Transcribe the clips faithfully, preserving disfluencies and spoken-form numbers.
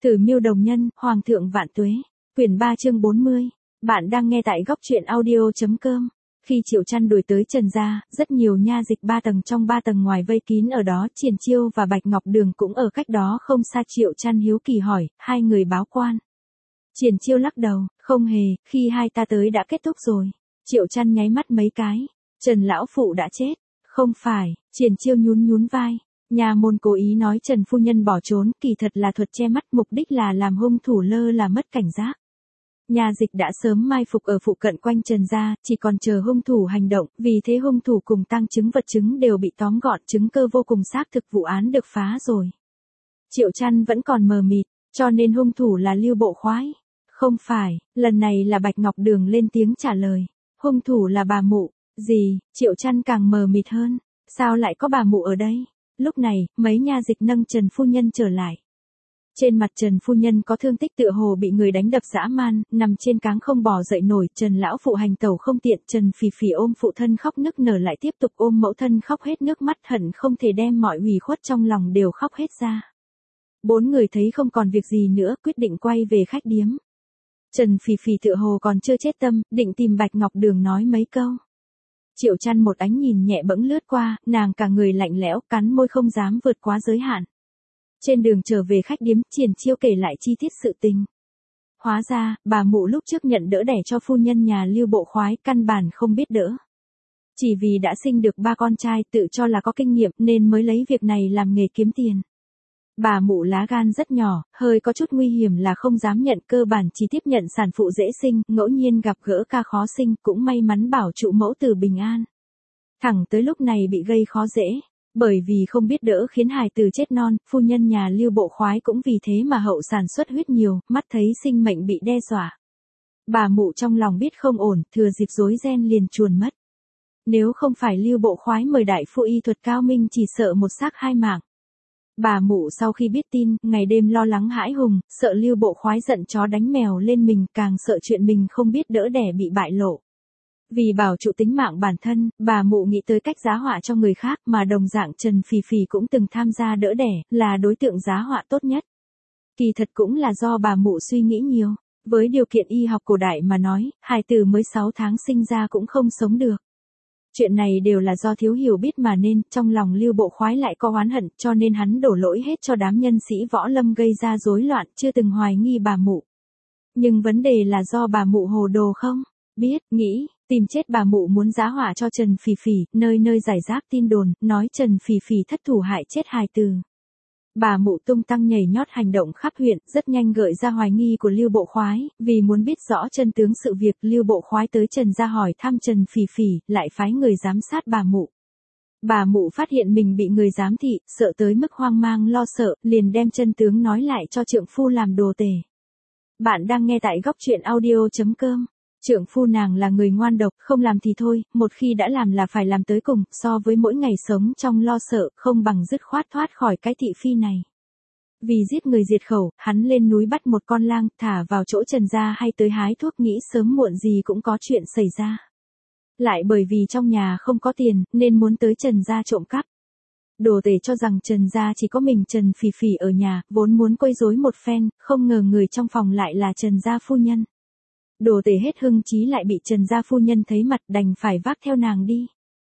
Tử Miêu Đồng Nhân, Hoàng thượng vạn tuế. Quyển ba chương bốn mươi. Bạn đang nghe tại góc truyện audio.com. Khi Triệu Chăn đuổi tới Trần gia, rất nhiều nha dịch ba tầng trong ba tầng ngoài vây kín ở đó, Triển Chiêu và Bạch Ngọc Đường cũng ở cách đó không xa. Triệu Chăn hiếu kỳ hỏi, hai người báo quan. Triển Chiêu lắc đầu, không hề, khi hai ta tới đã kết thúc rồi. Triệu Chăn nháy mắt mấy cái, Trần lão phụ đã chết. Không phải, Triển Chiêu nhún nhún vai. Nhà môn cố ý nói Trần phu nhân bỏ trốn, kỳ thật là thuật che mắt, mục đích là làm hung thủ lơ là mất cảnh giác. Nhà dịch đã sớm mai phục ở phụ cận quanh Trần gia, chỉ còn chờ hung thủ hành động, vì thế hung thủ cùng tang chứng vật chứng đều bị tóm gọn, chứng cơ vô cùng xác thực, vụ án được phá rồi. Triệu Chăn vẫn còn mờ mịt, cho nên hung thủ là Lưu Bộ Khoái. Không phải, lần này là Bạch Ngọc Đường lên tiếng trả lời. Hung thủ là bà mụ. Gì? Triệu Chăn càng mờ mịt hơn. Sao lại có bà mụ ở đây? Lúc này, mấy nha dịch nâng Trần phu nhân trở lại. Trên mặt Trần phu nhân có thương tích, tựa hồ bị người đánh đập dã man, nằm trên cáng không bò dậy nổi. Trần lão phụ hành tẩu không tiện, Trần Phì Phì ôm phụ thân khóc nức nở, lại tiếp tục ôm mẫu thân khóc hết nước mắt, hận không thể đem mọi ủy khuất trong lòng đều khóc hết ra. Bốn người thấy không còn việc gì nữa, quyết định quay về khách điếm. Trần Phì Phì tựa hồ còn chưa chết tâm, định tìm Bạch Ngọc Đường nói mấy câu. Triệu Chăn một ánh nhìn nhẹ bẫng lướt qua, nàng cả người lạnh lẽo, cắn môi không dám vượt quá giới hạn. Trên đường trở về khách điếm, Triển Chiêu kể lại chi tiết sự tình. Hóa ra, bà mụ lúc trước nhận đỡ đẻ cho phu nhân nhà Lưu Bộ Khoái, căn bản không biết đỡ. Chỉ vì đã sinh được ba con trai, tự cho là có kinh nghiệm nên mới lấy việc này làm nghề kiếm tiền. Bà mụ lá gan rất nhỏ, hơi có chút nguy hiểm là không dám nhận, cơ bản chỉ tiếp nhận sản phụ dễ sinh, ngẫu nhiên gặp gỡ ca khó sinh, cũng may mắn bảo trụ mẫu tử bình an. Thẳng tới lúc này bị gây khó dễ, bởi vì không biết đỡ khiến hài tử chết non, phu nhân nhà Lưu Bộ Khoái cũng vì thế mà hậu sản xuất huyết nhiều, mắt thấy sinh mệnh bị đe dọa. Bà mụ trong lòng biết không ổn, thừa dịp rối ren liền chuồn mất. Nếu không phải Lưu Bộ Khoái mời đại phu y thuật cao minh, chỉ sợ một xác hai mạng. Bà mụ sau khi biết tin, ngày đêm lo lắng hãi hùng, sợ Lưu Bộ Khoái giận chó đánh mèo lên mình, càng sợ chuyện mình không biết đỡ đẻ bị bại lộ. Vì bảo trụ tính mạng bản thân, bà mụ nghĩ tới cách giá họa cho người khác, mà đồng dạng Trần Phì Phì cũng từng tham gia đỡ đẻ, là đối tượng giá họa tốt nhất. Kỳ thật cũng là do bà mụ suy nghĩ nhiều. Với điều kiện y học cổ đại mà nói, hài tử mới sáu tháng sinh ra cũng không sống được. Chuyện này đều là do thiếu hiểu biết mà nên, trong lòng Lưu Bộ Khoái lại có oán hận, cho nên hắn đổ lỗi hết cho đám nhân sĩ võ lâm gây ra rối loạn, chưa từng hoài nghi bà mụ. Nhưng vấn đề là do bà mụ hồ đồ không? Biết, nghĩ, tìm chết bà mụ muốn giá họa cho Trần Phì Phì, nơi nơi giải rác tin đồn, nói Trần Phì Phì thất thủ hại chết hài tử. Bà mụ tung tăng nhảy nhót hành động khắp huyện, rất nhanh gợi ra hoài nghi của Lưu Bộ Khoái, vì muốn biết rõ chân tướng sự việc, Lưu Bộ Khoái tới Trần gia hỏi thăm Trần Phì Phì, lại phái người giám sát bà mụ. Bà mụ phát hiện mình bị người giám thị, sợ tới mức hoang mang lo sợ, liền đem chân tướng nói lại cho trượng phu làm đồ tể. Bạn đang nghe tại góc truyện audio.com. Trượng phu nàng là người ngoan độc, không làm thì thôi, một khi đã làm là phải làm tới cùng, so với mỗi ngày sống trong lo sợ, không bằng dứt khoát thoát khỏi cái thị phi này. Vì giết người diệt khẩu, hắn lên núi bắt một con lang, thả vào chỗ Trần gia hay tới hái thuốc, nghĩ sớm muộn gì cũng có chuyện xảy ra. Lại bởi vì trong nhà không có tiền, nên muốn tới Trần gia trộm cắp. Đồ tể cho rằng Trần gia chỉ có mình Trần Phì Phì ở nhà, vốn muốn quấy rối một phen, không ngờ người trong phòng lại là Trần gia phu nhân. Đồ tể hết hưng chí lại bị Trần gia phu nhân thấy mặt, đành phải vác theo nàng đi.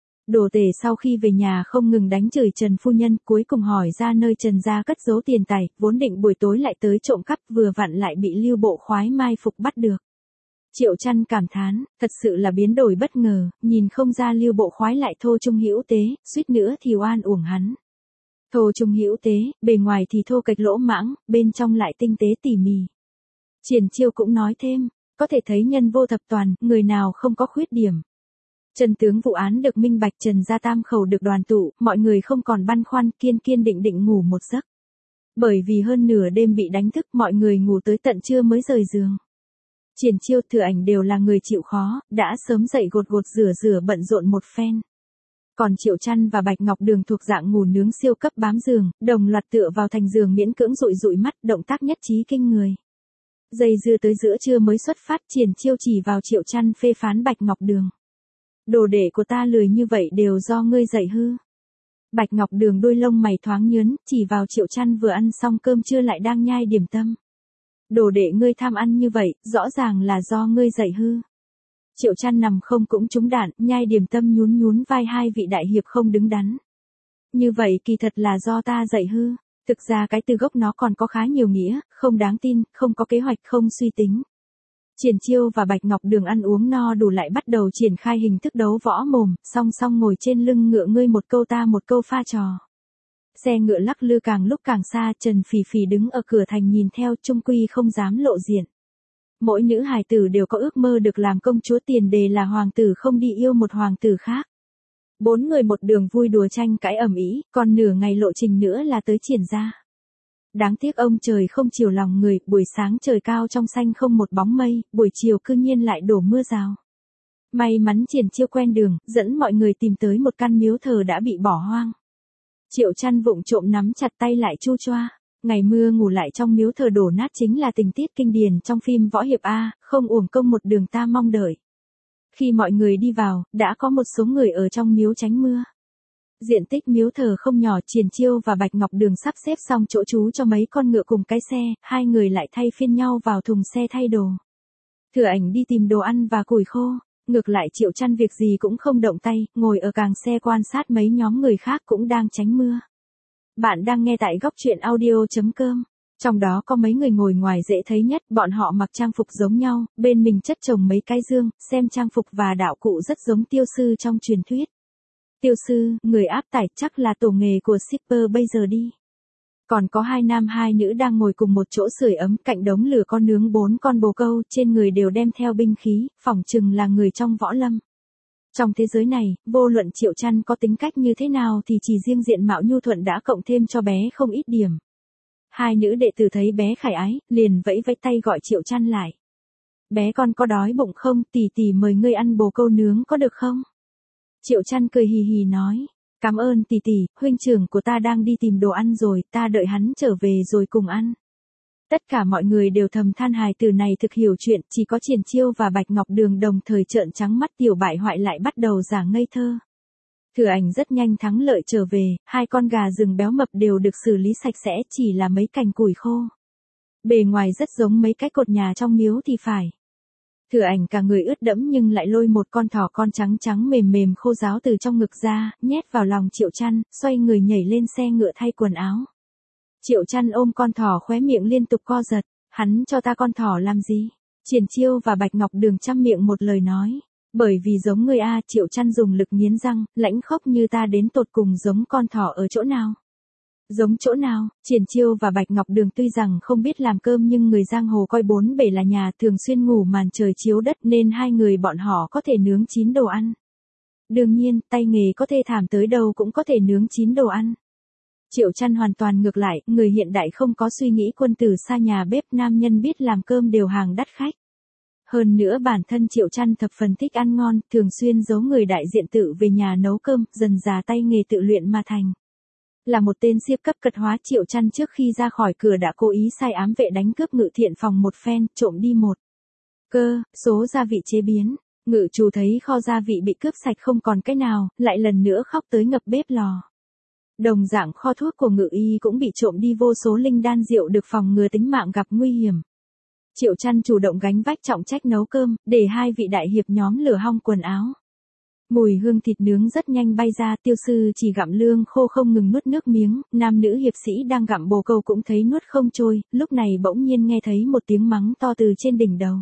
Đồ tể sau khi về nhà không ngừng đánh chửi Trần phu nhân, cuối cùng hỏi ra nơi Trần gia cất giấu tiền tài, vốn định buổi tối lại tới trộm cắp, vừa vặn lại bị Lưu Bộ Khoái mai phục bắt được. Triệu Chăn cảm thán, thật sự là biến đổi bất ngờ, nhìn không ra Lưu Bộ Khoái lại thô trung hữu tế, suýt nữa thì oan uổng hắn. Thô trung hữu tế, bề ngoài thì thô kệch lỗ mãng, bên trong lại tinh tế tỉ mỉ. Triển Chiêu cũng nói thêm, có thể thấy nhân vô thập toàn, người nào không có khuyết điểm. Chân tướng vụ án được minh bạch, Trần gia tam khẩu được đoàn tụ, mọi người không còn băn khoăn, kiên kiên định định ngủ một giấc. Bởi vì hơn nửa đêm bị đánh thức, mọi người ngủ tới tận trưa mới rời giường. Triển Chiêu, Thừa Ảnh đều là người chịu khó, đã sớm dậy gột gột rửa rửa bận rộn một phen. Còn Triệu Chăn và Bạch Ngọc Đường thuộc dạng ngủ nướng siêu cấp bám giường, đồng loạt tựa vào thành giường miễn cưỡng dụi dụi mắt, động tác nhất trí kinh người. Dây dưa tới giữa trưa mới xuất phát, Triển Chiêu chỉ vào Triệu Chăn phê phán Bạch Ngọc Đường. Đồ đệ của ta lười như vậy đều do ngươi dạy hư. Bạch Ngọc Đường đôi lông mày thoáng nhướn, chỉ vào Triệu Chăn vừa ăn xong cơm trưa lại đang nhai điểm tâm. Đồ đệ ngươi tham ăn như vậy, rõ ràng là do ngươi dạy hư. Triệu Chăn nằm không cũng trúng đạn, nhai điểm tâm nhún nhún vai hai vị đại hiệp không đứng đắn. Như vậy kỳ thật là do ta dạy hư. Thực ra cái từ gốc nó còn có khá nhiều nghĩa, không đáng tin, không có kế hoạch, không suy tính. Triển Chiêu và Bạch Ngọc Đường ăn uống no đủ lại bắt đầu triển khai hình thức đấu võ mồm, song song ngồi trên lưng ngựa ngươi một câu ta một câu pha trò. Xe ngựa lắc lư càng lúc càng xa, Trần Phỉ Phỉ đứng ở cửa thành nhìn theo, chung quy không dám lộ diện. Mỗi nữ hài tử đều có ước mơ được làm công chúa, tiền đề là hoàng tử không đi yêu một hoàng tử khác. Bốn người một đường vui đùa tranh cãi ầm ĩ, còn nửa ngày lộ trình nữa là tới Triển gia. Đáng tiếc ông trời không chiều lòng người, buổi sáng trời cao trong xanh không một bóng mây, buổi chiều cư nhiên lại đổ mưa rào. May mắn Triển Chiêu quen đường, dẫn mọi người tìm tới một căn miếu thờ đã bị bỏ hoang. Triệu Chăn vụng trộm nắm chặt tay lại chu choa. Ngày mưa ngủ lại trong miếu thờ đổ nát chính là tình tiết kinh điển trong phim võ hiệp A, không uổng công một đường ta mong đợi. Khi mọi người đi vào, đã có một số người ở trong miếu tránh mưa. Diện tích miếu thờ không nhỏ, Triển Chiêu và Bạch Ngọc Đường sắp xếp xong chỗ trú cho mấy con ngựa cùng cái xe, hai người lại thay phiên nhau vào thùng xe thay đồ. Thừa Ảnh đi tìm đồ ăn và củi khô, ngược lại Triệu Chăn việc gì cũng không động tay, ngồi ở càng xe quan sát mấy nhóm người khác cũng đang tránh mưa. Bạn đang nghe tại góc truyện audio chấm com. Trong đó có mấy người ngồi ngoài dễ thấy nhất, bọn họ mặc trang phục giống nhau, bên mình chất chồng mấy cái dương, xem trang phục và đạo cụ rất giống Tiêu Sư trong truyền thuyết. Tiêu Sư, người áp tải chắc là tổ nghề của shipper bây giờ đi. Còn có hai nam hai nữ đang ngồi cùng một chỗ sưởi ấm cạnh đống lửa con nướng bốn con bồ câu, trên người đều đem theo binh khí, phỏng chừng là người trong võ lâm. Trong thế giới này, vô luận Triệu Chăn có tính cách như thế nào thì chỉ riêng diện mạo nhu thuận đã cộng thêm cho bé không ít điểm. Hai nữ đệ tử thấy bé khải ái, liền vẫy vẫy tay gọi Triệu Chăn lại. Bé con có đói bụng không, tỷ tỷ mời ngươi ăn bồ câu nướng có được không? Triệu Chăn cười hì hì nói, cảm ơn tỷ tỷ, huynh trưởng của ta đang đi tìm đồ ăn rồi, ta đợi hắn trở về rồi cùng ăn. Tất cả mọi người đều thầm than hài từ này thực hiểu chuyện, chỉ có Triển Chiêu và Bạch Ngọc Đường đồng thời trợn trắng mắt, tiểu bại hoại lại bắt đầu giả ngây thơ. Thừa Ảnh rất nhanh thắng lợi trở về, hai con gà rừng béo mập đều được xử lý sạch sẽ, chỉ là mấy cành củi khô. Bề ngoài rất giống mấy cái cột nhà trong miếu thì phải. Thừa Ảnh cả người ướt đẫm nhưng lại lôi một con thỏ con trắng trắng mềm mềm khô ráo từ trong ngực ra, nhét vào lòng Triệu Chăn, xoay người nhảy lên xe ngựa thay quần áo. Triệu Chăn ôm con thỏ khóe miệng liên tục co giật, hắn cho ta con thỏ làm gì? Triển Chiêu và Bạch Ngọc Đường chăm miệng một lời nói, bởi vì giống người A. Triệu Chăn dùng lực nghiến răng, lãnh khốc như ta đến tột cùng giống con thỏ ở chỗ nào? Giống chỗ nào? Triển Chiêu và Bạch Ngọc Đường tuy rằng không biết làm cơm nhưng người giang hồ coi bốn bể là nhà, thường xuyên ngủ màn trời chiếu đất nên hai người bọn họ có thể nướng chín đồ ăn. Đương nhiên, tay nghề có thê thảm tới đâu cũng có thể nướng chín đồ ăn. Triệu Chăn hoàn toàn ngược lại, người hiện đại không có suy nghĩ quân tử xa nhà bếp, nam nhân biết làm cơm đều hàng đắt khách. Hơn nữa bản thân Triệu Chăn thập phần thích ăn ngon, thường xuyên giấu người đại diện tự về nhà nấu cơm, dần già tay nghề tự luyện mà thành. Là một tên siêu cấp cật hóa, Triệu Chăn trước khi ra khỏi cửa đã cố ý sai ám vệ đánh cướp ngự thiện phòng một phen, trộm đi một cơ số gia vị chế biến. Ngự chủ thấy kho gia vị bị cướp sạch không còn cái nào, lại lần nữa khóc tới ngập bếp lò. Đồng dạng kho thuốc của Ngự y cũng bị trộm đi vô số linh đan rượu được phòng ngừa tính mạng gặp nguy hiểm. Triệu Chăn chủ động gánh vác trọng trách nấu cơm, để hai vị đại hiệp nhóm lửa hong quần áo. Mùi hương thịt nướng rất nhanh bay ra, Tiêu Sư chỉ gặm lương khô không ngừng nuốt nước miếng, nam nữ hiệp sĩ đang gặm bồ câu cũng thấy nuốt không trôi, lúc này bỗng nhiên nghe thấy một tiếng mắng to từ trên đỉnh đầu.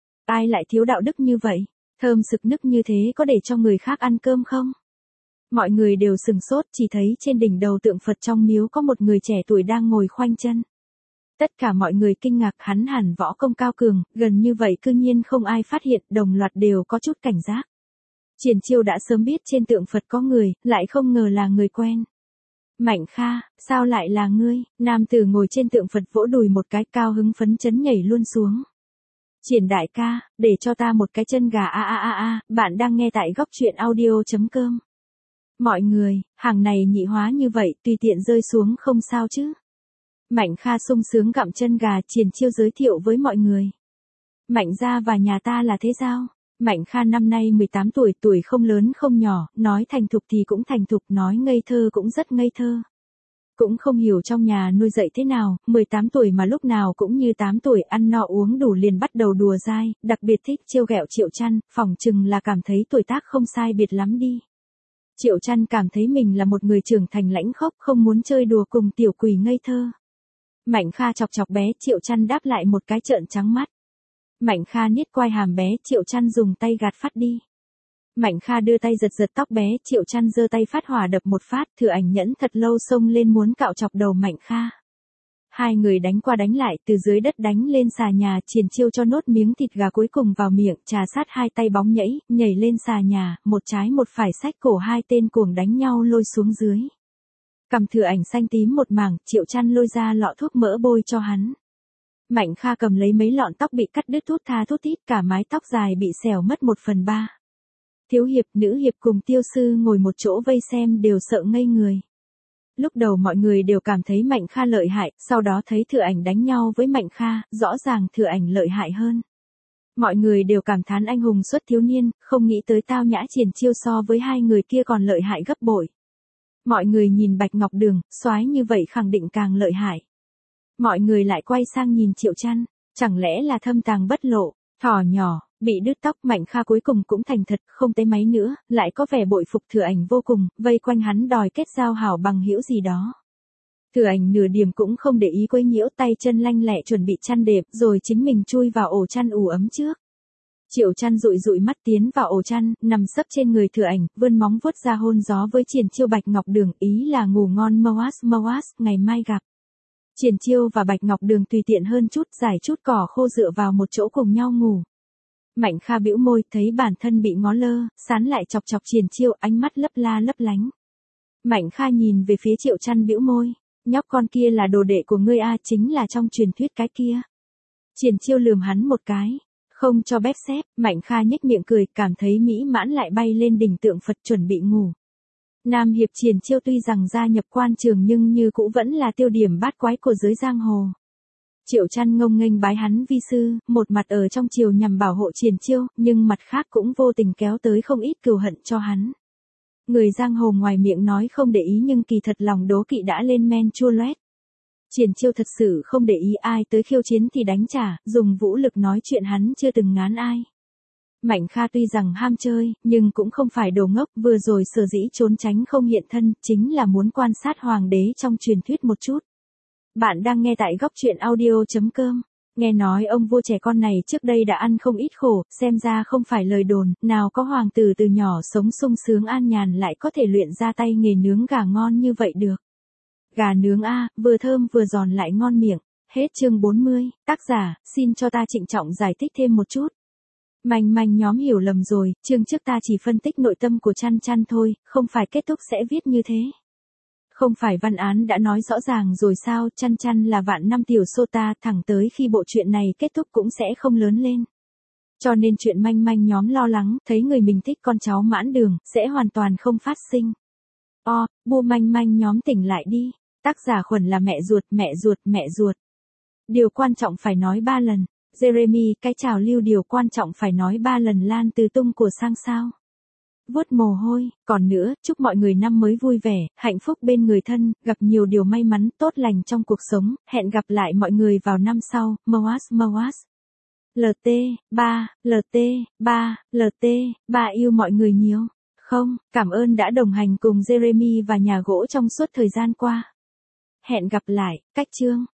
Ai lại thiếu đạo đức như vậy? Thơm sực nức như thế có để cho người khác ăn cơm không? Mọi người đều sừng sốt, chỉ thấy trên đỉnh đầu tượng Phật trong miếu có một người trẻ tuổi đang ngồi khoanh chân. Tất cả mọi người kinh ngạc, hắn hẳn võ công cao cường, gần như vậy cư nhiên không ai phát hiện, đồng loạt đều có chút cảnh giác. Triển Chiêu đã sớm biết trên tượng Phật có người, lại không ngờ là người quen. Mạnh Kha, sao lại là ngươi? Nam tử ngồi trên tượng Phật vỗ đùi một cái, cao hứng phấn chấn nhảy luôn xuống. Triển đại ca, để cho ta một cái chân gà a a a a, bạn đang nghe tại góc truyện audio chấm com. Mọi người, hàng này nhị hóa như vậy, tùy tiện rơi xuống không sao chứ? Mạnh Kha sung sướng gặm chân gà, Triển Chiêu giới thiệu với mọi người. Mạnh gia và nhà ta là thế giao. Mạnh Kha năm nay mười tám tuổi, tuổi không lớn không nhỏ, nói thành thục thì cũng thành thục, nói ngây thơ cũng rất ngây thơ. Cũng không hiểu trong nhà nuôi dạy thế nào, mười tám tuổi mà lúc nào cũng như tám tuổi, ăn no uống đủ liền bắt đầu đùa dai, đặc biệt thích trêu ghẹo Triệu Chăn, phỏng chừng là cảm thấy tuổi tác không sai biệt lắm đi. Triệu Chăn cảm thấy mình là một người trưởng thành lãnh khốc, không muốn chơi đùa cùng tiểu quỷ ngây thơ. Mạnh Kha chọc chọc bé, Triệu Chăn đáp lại một cái trợn trắng mắt. Mạnh Kha niết quai hàm bé, Triệu Chăn dùng tay gạt phát đi. Mạnh Kha đưa tay giật giật tóc bé, Triệu Chăn giơ tay phát hỏa đập một phát, Thừa Ảnh nhẫn thật lâu xông lên muốn cạo chọc đầu Mạnh Kha. Hai người đánh qua đánh lại, từ dưới đất đánh lên xà nhà, Triển Chiêu cho nốt miếng thịt gà cuối cùng vào miệng, trà sát hai tay bóng nhảy, nhảy lên xà nhà, một trái một phải xách cổ hai tên cuồng đánh nhau lôi xuống dưới. Cầm Thừa Ảnh xanh tím một mảng, Triệu Chăn lôi ra lọ thuốc mỡ bôi cho hắn. Mạnh Kha cầm lấy mấy lọn tóc bị cắt đứt thút tha thút thít, cả mái tóc dài bị xẻo mất một phần ba. Thiếu hiệp, nữ hiệp cùng tiêu sư ngồi một chỗ vây xem đều sợ ngây người. Lúc đầu mọi người đều cảm thấy Mạnh Kha lợi hại, sau đó thấy Thừa Ảnh đánh nhau với Mạnh Kha, rõ ràng Thừa Ảnh lợi hại hơn. Mọi người đều cảm thán anh hùng xuất thiếu niên, không nghĩ tới Tao Nhã Triển Chiêu so với hai người kia còn lợi hại gấp bội. Mọi người nhìn Bạch Ngọc Đường, soái như vậy khẳng định càng lợi hại. Mọi người lại quay sang nhìn Triệu Chăn, chẳng lẽ là thâm tàng bất lộ, thỏ nhỏ, bị đứt tóc. Mạnh Kha cuối cùng cũng thành thật, không tới máy nữa, lại có vẻ bội phục Thừa Ảnh vô cùng, vây quanh hắn đòi kết giao hảo bằng hữu gì đó. Thừa Ảnh nửa điểm cũng không để ý quấy nhiễu, tay chân lanh lẹ chuẩn bị chăn đệm, rồi chính mình chui vào ổ chăn ủ ấm trước. Triệu Chăn dụi dụi mắt tiến vào ổ chăn, nằm sấp trên người Thừa Ảnh, vươn móng vuốt ra hôn gió với Triển Chiêu. Bạch Ngọc Đường, ý là ngủ ngon Moas Moas, ngày mai gặp. Triển Chiêu và Bạch Ngọc Đường tùy tiện hơn chút, giải chút cỏ khô dựa vào một chỗ cùng nhau ngủ. Mạnh Kha bĩu môi, thấy bản thân bị ngó lơ, sán lại chọc chọc Triển Chiêu, ánh mắt lấp la lấp lánh. Mạnh Kha nhìn về phía Triệu Chăn bĩu môi, nhóc con kia là đồ đệ của ngươi a, chính là trong truyền thuyết cái kia. Triển Chiêu lườm hắn một cái, không cho bép xép. Mạnh Kha nhếch miệng cười, cảm thấy mỹ mãn lại bay lên đỉnh tượng Phật chuẩn bị ngủ. Nam hiệp Triển Chiêu tuy rằng gia nhập quan trường nhưng như cũ vẫn là tiêu điểm bát quái của giới giang hồ. Triệu Chăn ngông nghênh bái hắn vi sư, một mặt ở trong triều nhằm bảo hộ Triển Chiêu, nhưng mặt khác cũng vô tình kéo tới không ít cừu hận cho hắn. Người giang hồ ngoài miệng nói không để ý nhưng kỳ thật lòng đố kỵ đã lên men chua loét. Triển Chiêu thật sự không để ý ai tới khiêu chiến thì đánh trả, dùng vũ lực nói chuyện hắn chưa từng ngán ai. Mạnh Kha tuy rằng ham chơi, nhưng cũng không phải đồ ngốc, vừa rồi sở dĩ trốn tránh không hiện thân, chính là muốn quan sát hoàng đế trong truyền thuyết một chút. Bạn đang nghe tại góc truyện audio chấm com. Nghe nói ông vua trẻ con này trước đây đã ăn không ít khổ, xem ra không phải lời đồn, nào có hoàng tử từ nhỏ sống sung sướng an nhàn lại có thể luyện ra tay nghề nướng gà ngon như vậy được. Gà nướng a, vừa thơm vừa giòn lại ngon miệng. Hết chương bốn mươi, tác giả, xin cho ta trịnh trọng giải thích thêm một chút. Manh manh nhóm hiểu lầm rồi, chương trước ta chỉ phân tích nội tâm của Chăn Chăn thôi, không phải kết thúc sẽ viết như thế. Không phải văn án đã nói rõ ràng rồi sao, Chăn Chăn là vạn năm tiểu sota, thẳng tới khi bộ truyện này kết thúc cũng sẽ không lớn lên. Cho nên chuyện manh manh nhóm lo lắng, thấy người mình thích con cháu mãn đường, sẽ hoàn toàn không phát sinh. O, bu manh manh nhóm tỉnh lại đi, tác giả Khuẩn là mẹ ruột, mẹ ruột, mẹ ruột. Điều quan trọng phải nói ba lần. Jeremy, cái trào lưu điều quan trọng phải nói ba lần Lan Từ Tung của sang sao. Vuốt mồ hôi, còn nữa, chúc mọi người năm mới vui vẻ, hạnh phúc bên người thân, gặp nhiều điều may mắn, tốt lành trong cuộc sống, hẹn gặp lại mọi người vào năm sau, Moas Moas. lờ tê, ba, lờ tê, ba, lờ tê, ba yêu mọi người nhiều. Không, cảm ơn đã đồng hành cùng Jeremy và nhà gỗ trong suốt thời gian qua. Hẹn gặp lại, cách chương.